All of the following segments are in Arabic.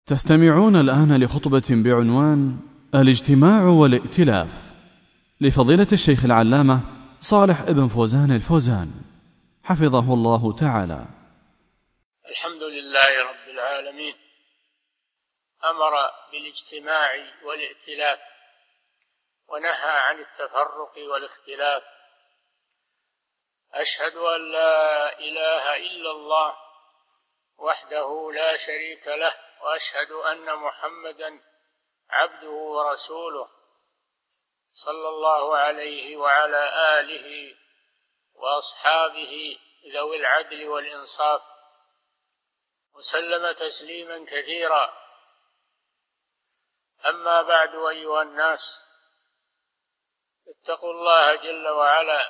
تستمعون الآن لخطبة بعنوان الاجتماع والائتلاف لفضيلة الشيخ العلامة صالح ابن فوزان الفوزان حفظه الله تعالى. الحمد لله رب العالمين، أمر بالاجتماع والائتلاف ونهى عن التفرق والاختلاف. أشهد أن لا إله إلا الله وحده لا شريك له، وأشهد أن محمدا عبده ورسوله صلى الله عليه وعلى آله وأصحابه ذوي العدل والإنصاف، وسلم تسليما كثيرا. أما بعد، أيها الناس، اتقوا الله جل وعلا،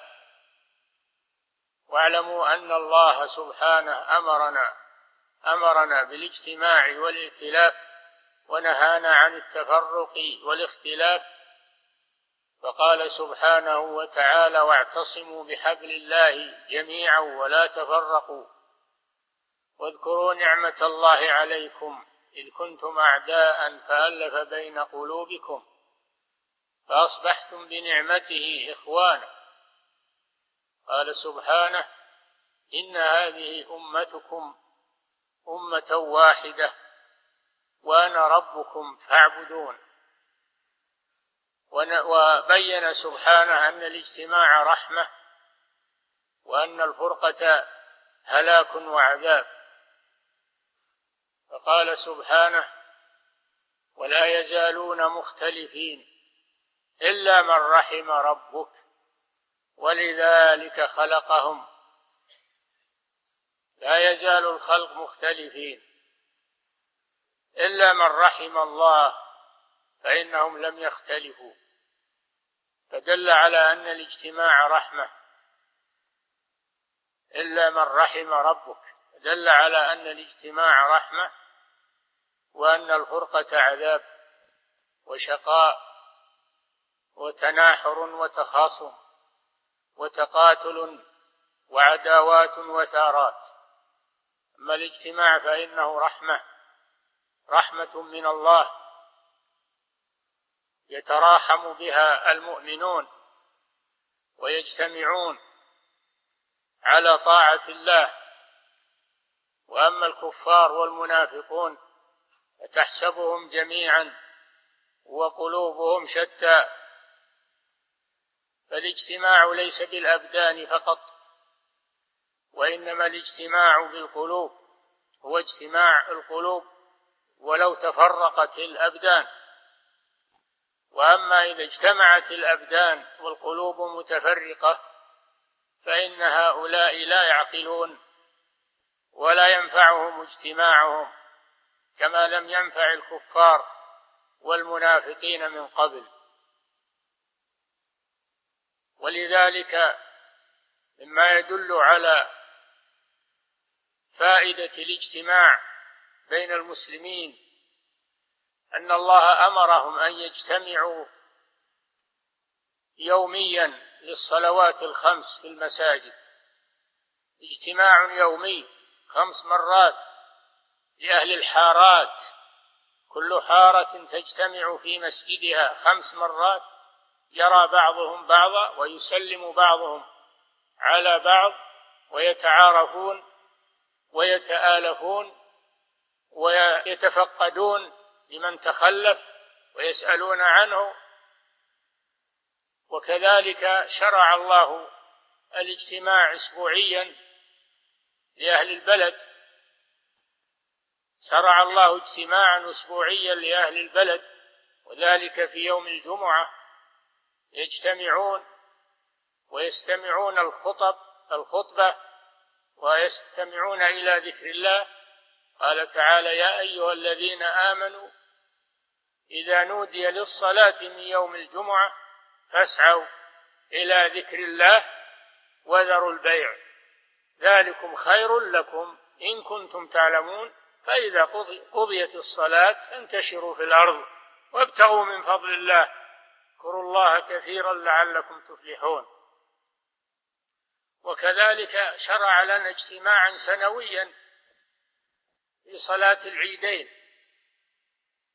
واعلموا أن الله سبحانه أمرنا بالاجتماع والائتلاف ونهانا عن التفرق والاختلاف، فقال سبحانه وتعالى: واعتصموا بحبل الله جميعا ولا تفرقوا، واذكروا نعمة الله عليكم إذ كنتم أعداء فألف بين قلوبكم فأصبحتم بنعمته إخوانا. قال سبحانه: إن هذه أمتكم أمة واحدة وأنا ربكم فاعبدون. وبين سبحانه أن الاجتماع رحمة وأن الفرقة هلاك وعذاب، فقال سبحانه: ولا يزالون مختلفين إلا من رحم ربك ولذلك خلقهم. لا يزال الخلق مختلفين إلا من رحم الله فإنهم لم يختلفوا، فدل على أن الاجتماع رحمة. إلا من رحم ربك دل على أن الاجتماع رحمة، وأن الفرقة عذاب وشقاء وتناحر وتخاصم وتقاتل وعداوات وثارات. أما الاجتماع فإنه رحمة من الله يتراحم بها المؤمنون ويجتمعون على طاعة الله. وأما الكفار والمنافقون فتحسبهم جميعا وقلوبهم شتى. فالاجتماع ليس بالأبدان فقط، وإنما الاجتماع بالقلوب، هو اجتماع القلوب ولو تفرقت الأبدان. وأما إذا اجتمعت الأبدان والقلوب متفرقة فإن هؤلاء لا يعقلون ولا ينفعهم اجتماعهم، كما لم ينفع الكفار والمنافقين من قبل. ولذلك مما يدل على فائدة الاجتماع بين المسلمين أن الله أمرهم أن يجتمعوا يوميا للصلوات الخمس في المساجد، اجتماع يومي 5 مرات لأهل الحارات، كل حارة تجتمع في مسجدها 5 مرات، يرى بعضهم بعضا ويسلم بعضهم على بعض ويتعارفون ويتآلفون ويتفقدون لمن تخلف ويسألون عنه. وكذلك شرع الله الاجتماع أسبوعيا لأهل البلد، شرع الله اجتماعا أسبوعيا لأهل البلد، وذلك في يوم الجمعة يجتمعون ويستمعون الخطبة ويستمعون إلى ذكر الله. قال تعالى: يا أيها الذين آمنوا إذا نودي للصلاة من يوم الجمعة فاسعوا إلى ذكر الله وذروا البيع ذلكم خير لكم إن كنتم تعلمون، فإذا قضيت الصلاة فانتشروا في الأرض وابتغوا من فضل الله اذكروا الله كثيرا لعلكم تفلحون. وكذلك شرع لنا اجتماعا سنويا في صلاة العيدين،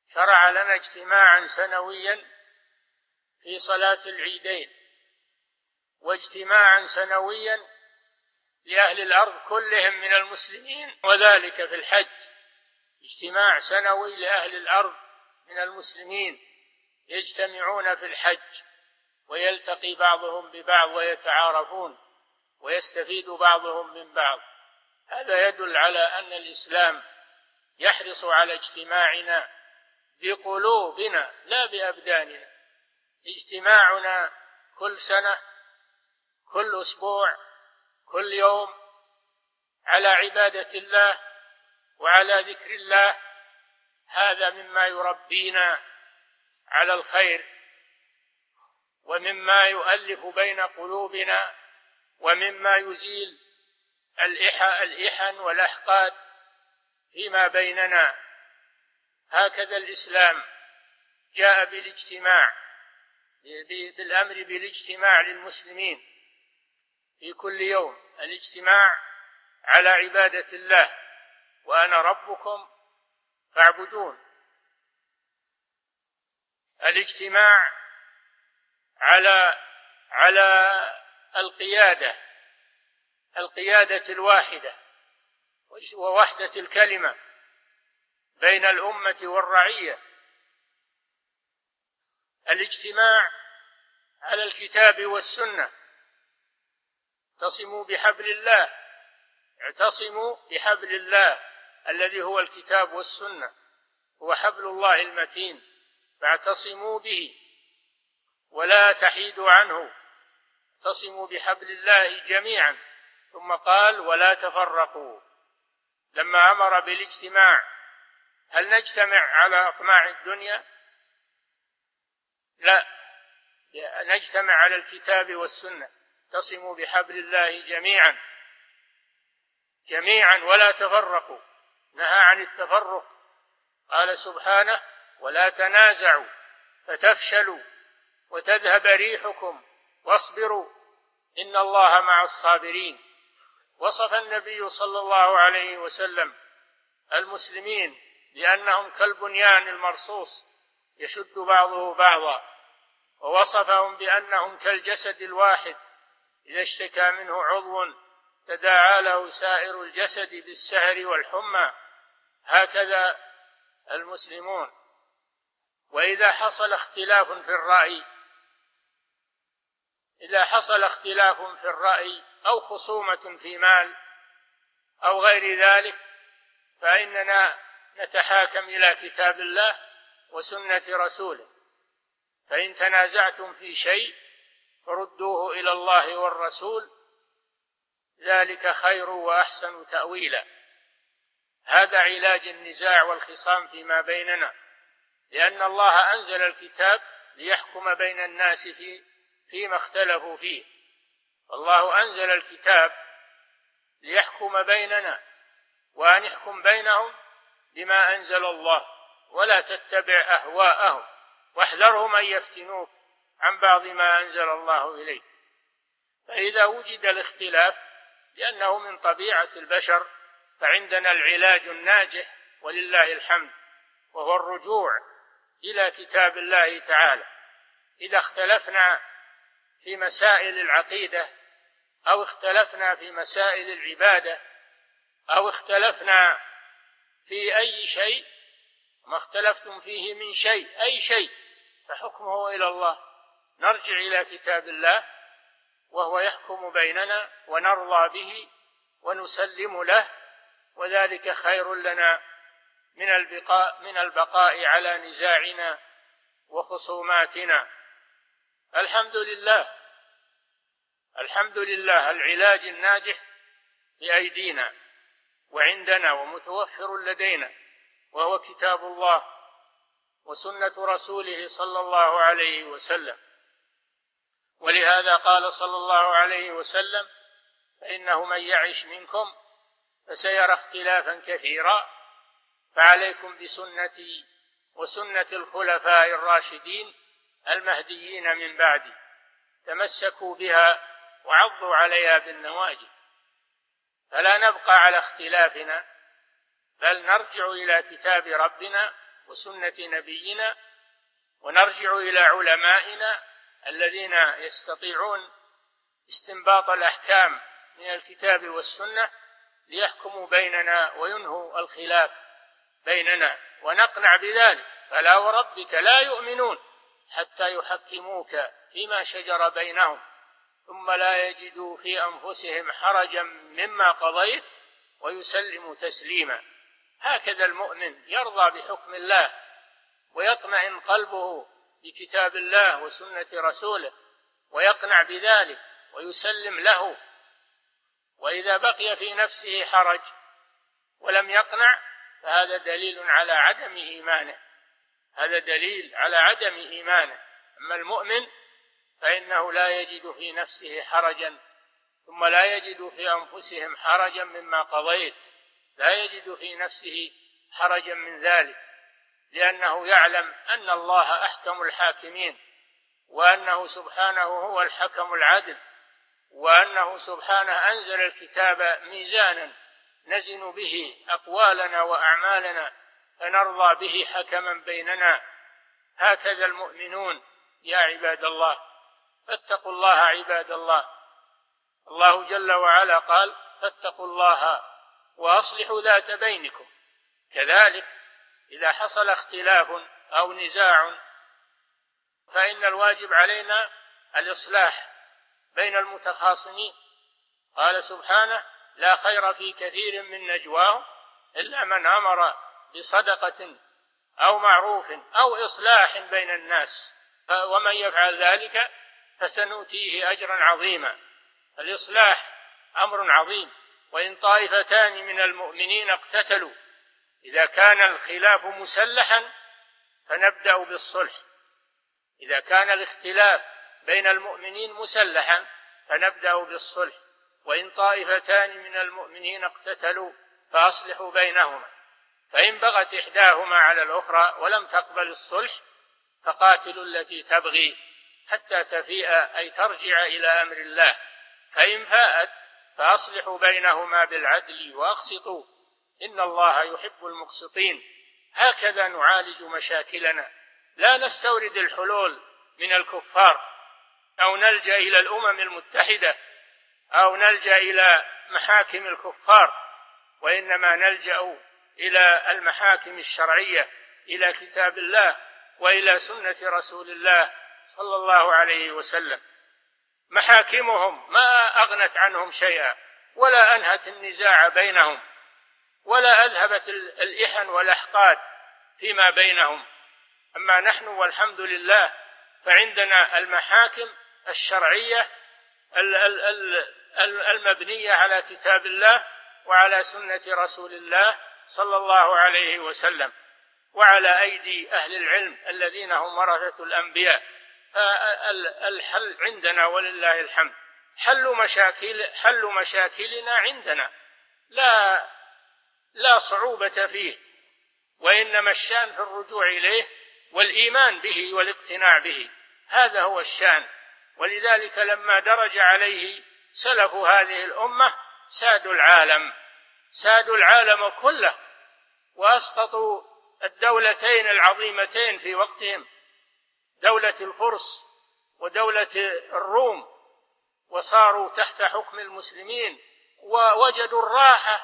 شرع لنا اجتماعا سنويا في صلاة العيدين، واجتماعا سنويا لأهل الأرض كلهم من المسلمين، وذلك في الحج. اجتماع سنوي لأهل الأرض من المسلمين يجتمعون في الحج، ويلتقي بعضهم ببعض ويتعارفون ويستفيد بعضهم من بعض. هذا يدل على أن الإسلام يحرص على اجتماعنا بقلوبنا لا بأبداننا. اجتماعنا كل سنة، كل أسبوع، كل يوم على عبادة الله وعلى ذكر الله، هذا مما يربينا على الخير، ومما يؤلف بين قلوبنا، ومما يزيل الإحن والأحقاد فيما بيننا. هكذا الإسلام جاء بالاجتماع، بالأمر بالاجتماع للمسلمين في كل يوم، الاجتماع على عبادة الله، وأنا ربكم فاعبدون. الاجتماع على القيادة الواحدة ووحدة الكلمة بين الأمة والرعية. الاجتماع على الكتاب والسنة، اعتصموا بحبل الله الذي هو الكتاب والسنة، هو حبل الله المتين، فاعتصموا به ولا تحيدوا عنه، اعتصموا بحبل الله جميعا. ثم قال ولا تفرقوا. لما أمر بالاجتماع، هل نجتمع على أطماع الدنيا؟ لا، نجتمع على الكتاب والسنة. اعتصموا بحبل الله جميعا ولا تفرقوا. نهى عن التفرق، قال سبحانه ولا تنازعوا فتفشلوا وتذهب ريحكم واصبروا إن الله مع الصابرين. وصف النبي صلى الله عليه وسلم المسلمين بأنهم كالبنيان المرصوص يشد بعضه بعضا، ووصفهم بأنهم كالجسد الواحد إذا اشتكى منه عضو تداعى له سائر الجسد بالسهر والحمى. هكذا المسلمون. وإذا حصل اختلاف في الرأي أو خصومة في مال أو غير ذلك، فإننا نتحاكم إلى كتاب الله وسنة رسوله. فإن تنازعتم في شيء فردوه إلى الله والرسول، ذلك خير وأحسن تأويلا. هذا علاج النزاع والخصام فيما بيننا، لأن الله أنزل الكتاب ليحكم بين الناس فيما اختلفوا فيه. الله أنزل الكتاب ليحكم بيننا، وأن يحكم بينهم بما أنزل الله، ولا تتبع أهواءهم واحذرهم أن يفتنوك عن بعض ما أنزل الله إليك. فإذا وجد الاختلاف، لأنه من طبيعة البشر، فعندنا العلاج الناجح ولله الحمد، وهو الرجوع إلى كتاب الله تعالى. إذا اختلفنا في مسائل العقيدة، أو اختلفنا في مسائل العبادة، أو اختلفنا في أي شيء، ما اختلفتم فيه من شيء، أي شيء، فحكمه إلى الله. نرجع إلى كتاب الله وهو يحكم بيننا، ونرضى به ونسلم له، وذلك خير لنا من البقاء على نزاعنا وخصوماتنا. الحمد لله العلاج الناجح بأيدينا وعندنا ومتوفر لدينا، وهو كتاب الله وسنة رسوله صلى الله عليه وسلم. ولهذا قال صلى الله عليه وسلم فإنه من يعش منكم فسيرى اختلافا كثيرا، فعليكم بسنتي وسنة الخلفاء الراشدين المهديين من بعدي، تمسكوا بها وعضوا عليها بالنواجذ. فلا نبقى على اختلافنا، بل نرجع إلى كتاب ربنا وسنة نبينا، ونرجع إلى علمائنا الذين يستطيعون استنباط الأحكام من الكتاب والسنة ليحكموا بيننا وينهوا الخلاف بيننا، ونقنع بذلك. فلا وربك لا يؤمنون حتى يحكموك فيما شجر بينهم ثم لا يجدوا في أنفسهم حرجا مما قضيت ويسلموا تسليما. هكذا المؤمن يرضى بحكم الله ويطمئن قلبه بكتاب الله وسنة رسوله ويقنع بذلك ويسلم له. وإذا بقي في نفسه حرج ولم يقنع فهذا دليل على عدم إيمانه، هذا دليل على عدم إيمانه. أما المؤمن فإنه لا يجد في نفسه حرجا ثم لا يجد في أنفسهم حرجا مما قضيت، لا يجد في نفسه حرجا من ذلك، لأنه يعلم أن الله أحكم الحاكمين، وأنه سبحانه هو الحكم العدل، وأنه سبحانه أنزل الكتاب ميزانا نزن به أقوالنا وأعمالنا فنرضى به حكما بيننا. هكذا المؤمنون يا عباد الله، فاتقوا الله عباد الله. الله جل وعلا قال: فاتقوا الله وأصلحوا ذات بينكم. كذلك إذا حصل اختلاف أو نزاع فإن الواجب علينا الإصلاح بين المتخاصمين. قال سبحانه: لا خير في كثير من نجواهم إلا من أمر بصدقة أو معروف أو إصلاح بين الناس، ومن يفعل ذلك فسنؤتيه أجرا عظيما. الإصلاح أمر عظيم. وإن طائفتان من المؤمنين اقتتلوا، إذا كان الخلاف مسلحا فنبدأ بالصلح، إذا كان الاختلاف بين المؤمنين مسلحا فنبدأ بالصلح. وإن طائفتان من المؤمنين اقتتلوا فأصلحوا بينهما، فإن بغت إحداهما على الأخرى ولم تقبل الصلح فقاتلوا التي تبغي حتى تفيء أي ترجع إلى أمر الله، فإن فاءت فأصلحوا بينهما بالعدل وأقسطوا إن الله يحب المقسطين. هكذا نعالج مشاكلنا، لا نستورد الحلول من الكفار أو نلجأ إلى الأمم المتحدة أو نلجأ إلى محاكم الكفار، وإنما نلجأ إلى المحاكم الشرعية، إلى كتاب الله وإلى سنة رسول الله صلى الله عليه وسلم. محاكمهم ما أغنت عنهم شيئا ولا أنهت النزاع بينهم ولا أذهبت الإحن والأحقاد فيما بينهم. أما نحن والحمد لله فعندنا المحاكم الشرعية المبنية على كتاب الله وعلى سنة رسول الله صلى الله عليه وسلم، وعلى أيدي أهل العلم الذين هم ورثة الأنبياء. فالحل عندنا ولله الحمد. حل مشاكلنا عندنا لا صعوبة فيه، وإنما الشأن في الرجوع إليه والإيمان به والاقتناع به، هذا هو الشأن. ولذلك لما درج عليه سلف هذه الأمة سادوا العالم كله، وأسقطوا الدولتين العظيمتين في وقتهم، دولة الفرس ودولة الروم، وصاروا تحت حكم المسلمين ووجدوا الراحة.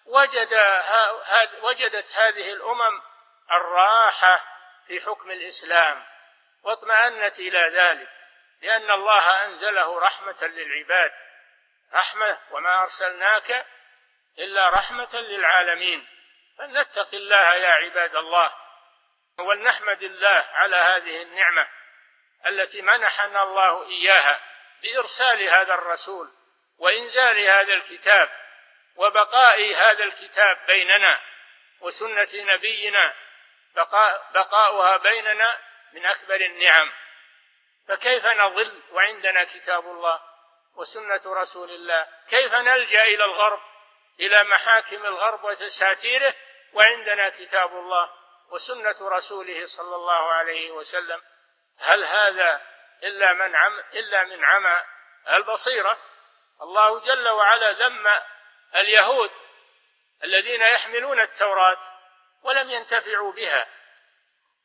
وجدت هذه الأمم الراحة في حكم الإسلام واطمأنت إلى ذلك، لأن الله أنزله رحمة للعباد، رحمة، وما أرسلناك إلا رحمة للعالمين. فلنتق الله يا عباد الله، ولنحمد الله على هذه النعمة التي منحنا الله إياها بإرسال هذا الرسول وإنزال هذا الكتاب وبقاء هذا الكتاب بيننا وسنة نبينا، بقاؤها بيننا من أكبر النعم. فكيف نضل وعندنا كتاب الله وسنة رسول الله؟ كيف نلجأ إلى الغرب، إلى محاكم الغرب وتساتيره، وعندنا كتاب الله وسنة رسوله صلى الله عليه وسلم؟ هل هذا إلا من عمى البصيرة؟ الله جل وعلا ذم اليهود الذين يحملون التوراة ولم ينتفعوا بها،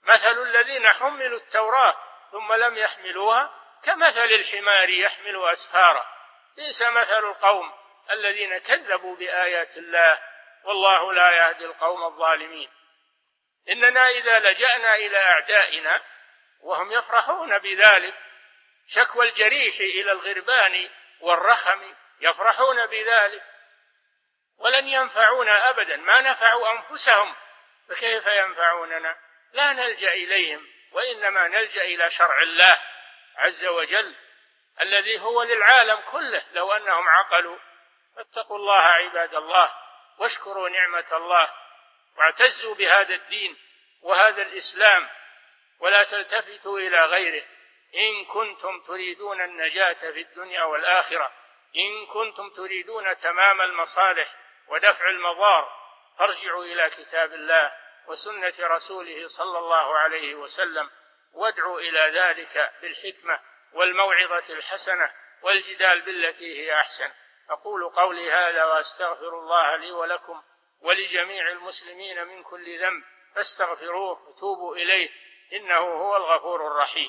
مثل الذين حملوا التوراة ثم لم يحملوها كمثل الحمار يحمل أسفارا بئس مثل القوم الذين كذبوا بآيات الله والله لا يهدي القوم الظالمين. إننا إذا لجأنا إلى أعدائنا وهم يفرحون بذلك، شكوى الجريح إلى الغربان والرخم، يفرحون بذلك ولن ينفعونا أبدا، ما نفعوا أنفسهم فكيف ينفعوننا؟ لا نلجأ إليهم، وإنما نلجأ إلى شرع الله عز وجل الذي هو للعالم كله لو أنهم عقلوا. فاتقوا الله عباد الله واشكروا نعمة الله واعتزوا بهذا الدين وهذا الإسلام ولا تلتفتوا إلى غيره. إن كنتم تريدون النجاة في الدنيا والآخرة، إن كنتم تريدون تمام المصالح ودفع المضار، فارجعوا إلى كتاب الله وسنة رسوله صلى الله عليه وسلم، وادعوا إلى ذلك بالحكمة والموعظة الحسنة والجدال بالتي هي أحسن. أقول قولي هذا وأستغفر الله لي ولكم ولجميع المسلمين من كل ذنب، فاستغفروه وتوبوا إليه إنه هو الغفور الرحيم.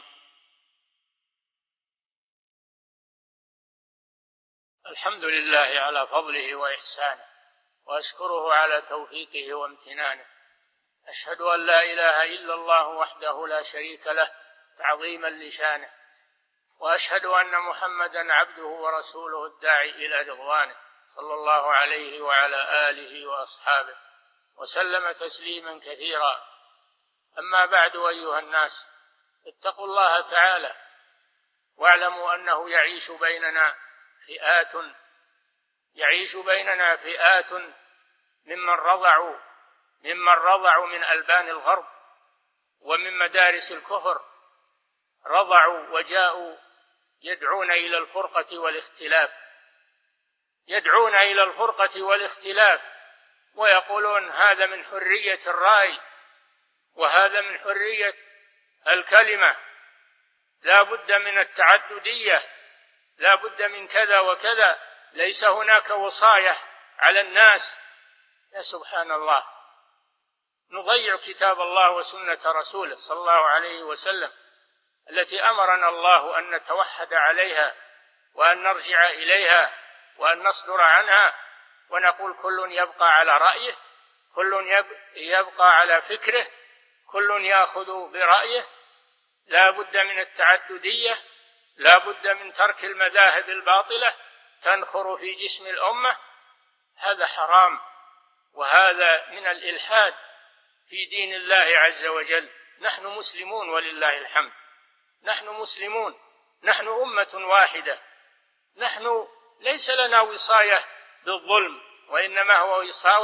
الحمد لله على فضله وإحسانه، وأشكره على توفيقه وامتنانه. أشهد أن لا إله إلا الله وحده لا شريك له تعظيما لشانه، وأشهد أن محمدا عبده ورسوله الداعي إلى رضوانه صلى الله عليه وعلى آله وأصحابه وسلم تسليما كثيرا. أما بعد، أيها الناس، اتقوا الله تعالى واعلموا أنه يعيش بيننا فئات ممن رضعوا من ألبان الغرب ومن مدارس الكفر، رضعوا وجاءوا يدعون إلى الفرقة والاختلاف، ويقولون هذا من حرية الرأي وهذا من حرية الكلمة، لا بد من التعددية، لا بد من كذا وكذا، ليس هناك وصاية على الناس. يا سبحان الله، نضيع كتاب الله وسنة رسوله صلى الله عليه وسلم التي أمرنا الله أن نتوحد عليها وأن نرجع إليها وأن نصدر عنها، ونقول كل يبقى على رأيه، كل يبقى على فكره، كل يأخذ برأيه. لا بد من التعددية، لا بد من ترك المذاهب الباطلة تنخر في جسم الأمة. هذا حرام، وهذا من الإلحاد في دين الله عز وجل. نحن مسلمون ولله الحمد، نحن مسلمون، نحن أمة واحدة، نحن ليس لنا وصاية بالظلم، وإنما هو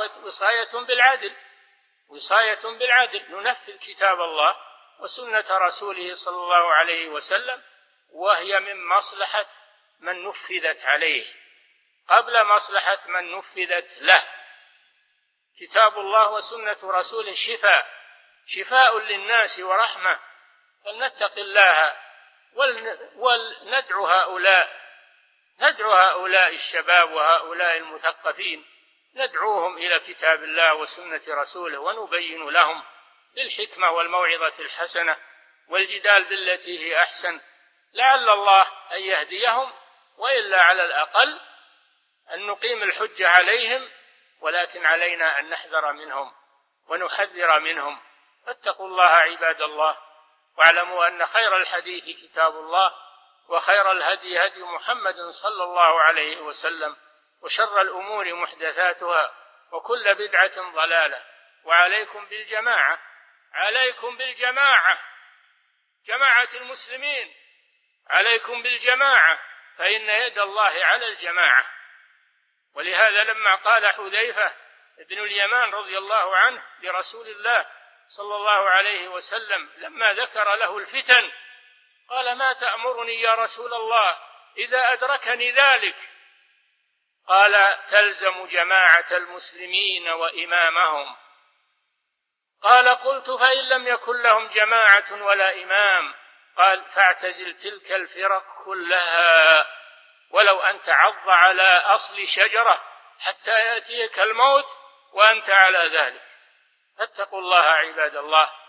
وصاية بالعدل، ننفذ كتاب الله وسنة رسوله صلى الله عليه وسلم، وهي من مصلحة من نفذت عليه قبل مصلحة من نفذت له. كتاب الله وسنة رسوله شفاء للناس ورحمة، فلنتق الله ولندعو هؤلاء الشباب وهؤلاء المثقفين، ندعوهم إلى كتاب الله وسنة رسوله ونبين لهم بالحكمة والموعظة الحسنة والجدال بالتي هي أحسن، لعل الله أن يهديهم، وإلا على الأقل أن نقيم الحجة عليهم، ولكن علينا أن نحذر منهم ونحذر منهم. فاتقوا الله عباد الله، واعلموا أن خير الحديث كتاب الله، وخير الهدي هدي محمد صلى الله عليه وسلم، وشر الأمور محدثاتها، وكل بدعة ضلالة. وعليكم بالجماعة، جماعة المسلمين، عليكم بالجماعة، فإن يد الله على الجماعة. ولهذا لما قال حذيفة بن اليمان رضي الله عنه لرسول الله صلى الله عليه وسلم لما ذكر له الفتن، قال: ما تأمرني يا رسول الله إذا أدركني ذلك؟ قال: تلزم جماعة المسلمين وإمامهم. قال: قلت: فإن لم يكن لهم جماعة ولا إمام؟ قال: فاعتزل تلك الفرق كلها، ولو أن تعض على أصل شجرة حتى يأتيك الموت وأنت على ذلك. فاتقوا الله عباد الله،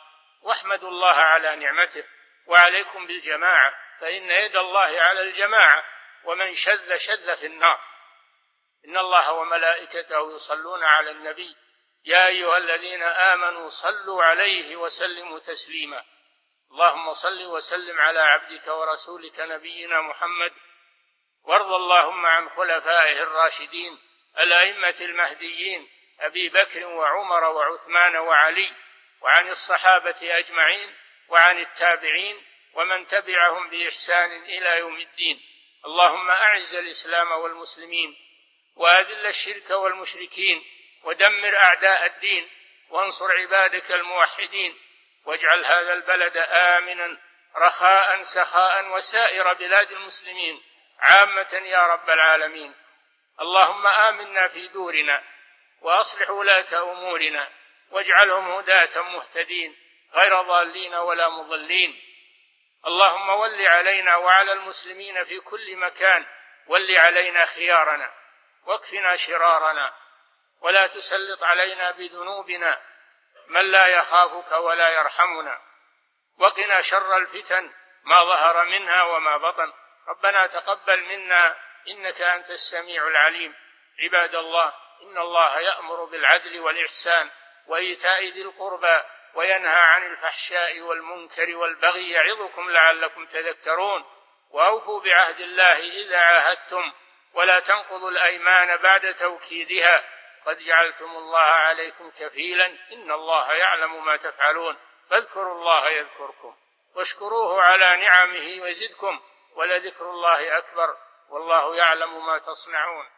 واحمدوا الله على نعمته، وعليكم بالجماعة فإن يد الله على الجماعة، ومن شذ شذ في النار. إن الله وملائكته يصلون على النبي يا أيها الذين آمنوا صلوا عليه وسلموا تسليما. اللهم صل وسلم على عبدك ورسولك نبينا محمد، وارض اللهم عن خلفائه الراشدين الأئمة المهديين أبي بكر وعمر وعثمان وعلي، وعن الصحابة أجمعين، وعن التابعين ومن تبعهم بإحسان إلى يوم الدين. اللهم أعز الإسلام والمسلمين، وأذل الشرك والمشركين، ودمر أعداء الدين، وانصر عبادك الموحدين، واجعل هذا البلد آمنا رخاء سخاء، وسائر بلاد المسلمين عامة يا رب العالمين. اللهم آمنا في دورنا، وأصلح ولاة أمورنا، واجعلهم هداة مهتدين غير ضالين ولا مضلين. اللهم ول علينا وعلى المسلمين في كل مكان، ول علينا خيارنا واكفنا شرارنا، ولا تسلط علينا بذنوبنا من لا يخافك ولا يرحمنا، وقنا شر الفتن ما ظهر منها وما بطن. ربنا تقبل منا إنك أنت السميع العليم. عباد الله، إن الله يأمر بالعدل والإحسان وإيتاء ذي القربى، وينهى عن الفحشاء والمنكر والبغي، يعظكم لعلكم تذكرون. وأوفوا بعهد الله إذا عاهدتم، ولا تنقضوا الأيمان بعد توكيدها، قد جعلتم الله عليكم كفيلا، إن الله يعلم ما تفعلون. فاذكروا الله يذكركم، واشكروه على نعمه وزدكم، ولذكر الله أكبر، والله يعلم ما تصنعون.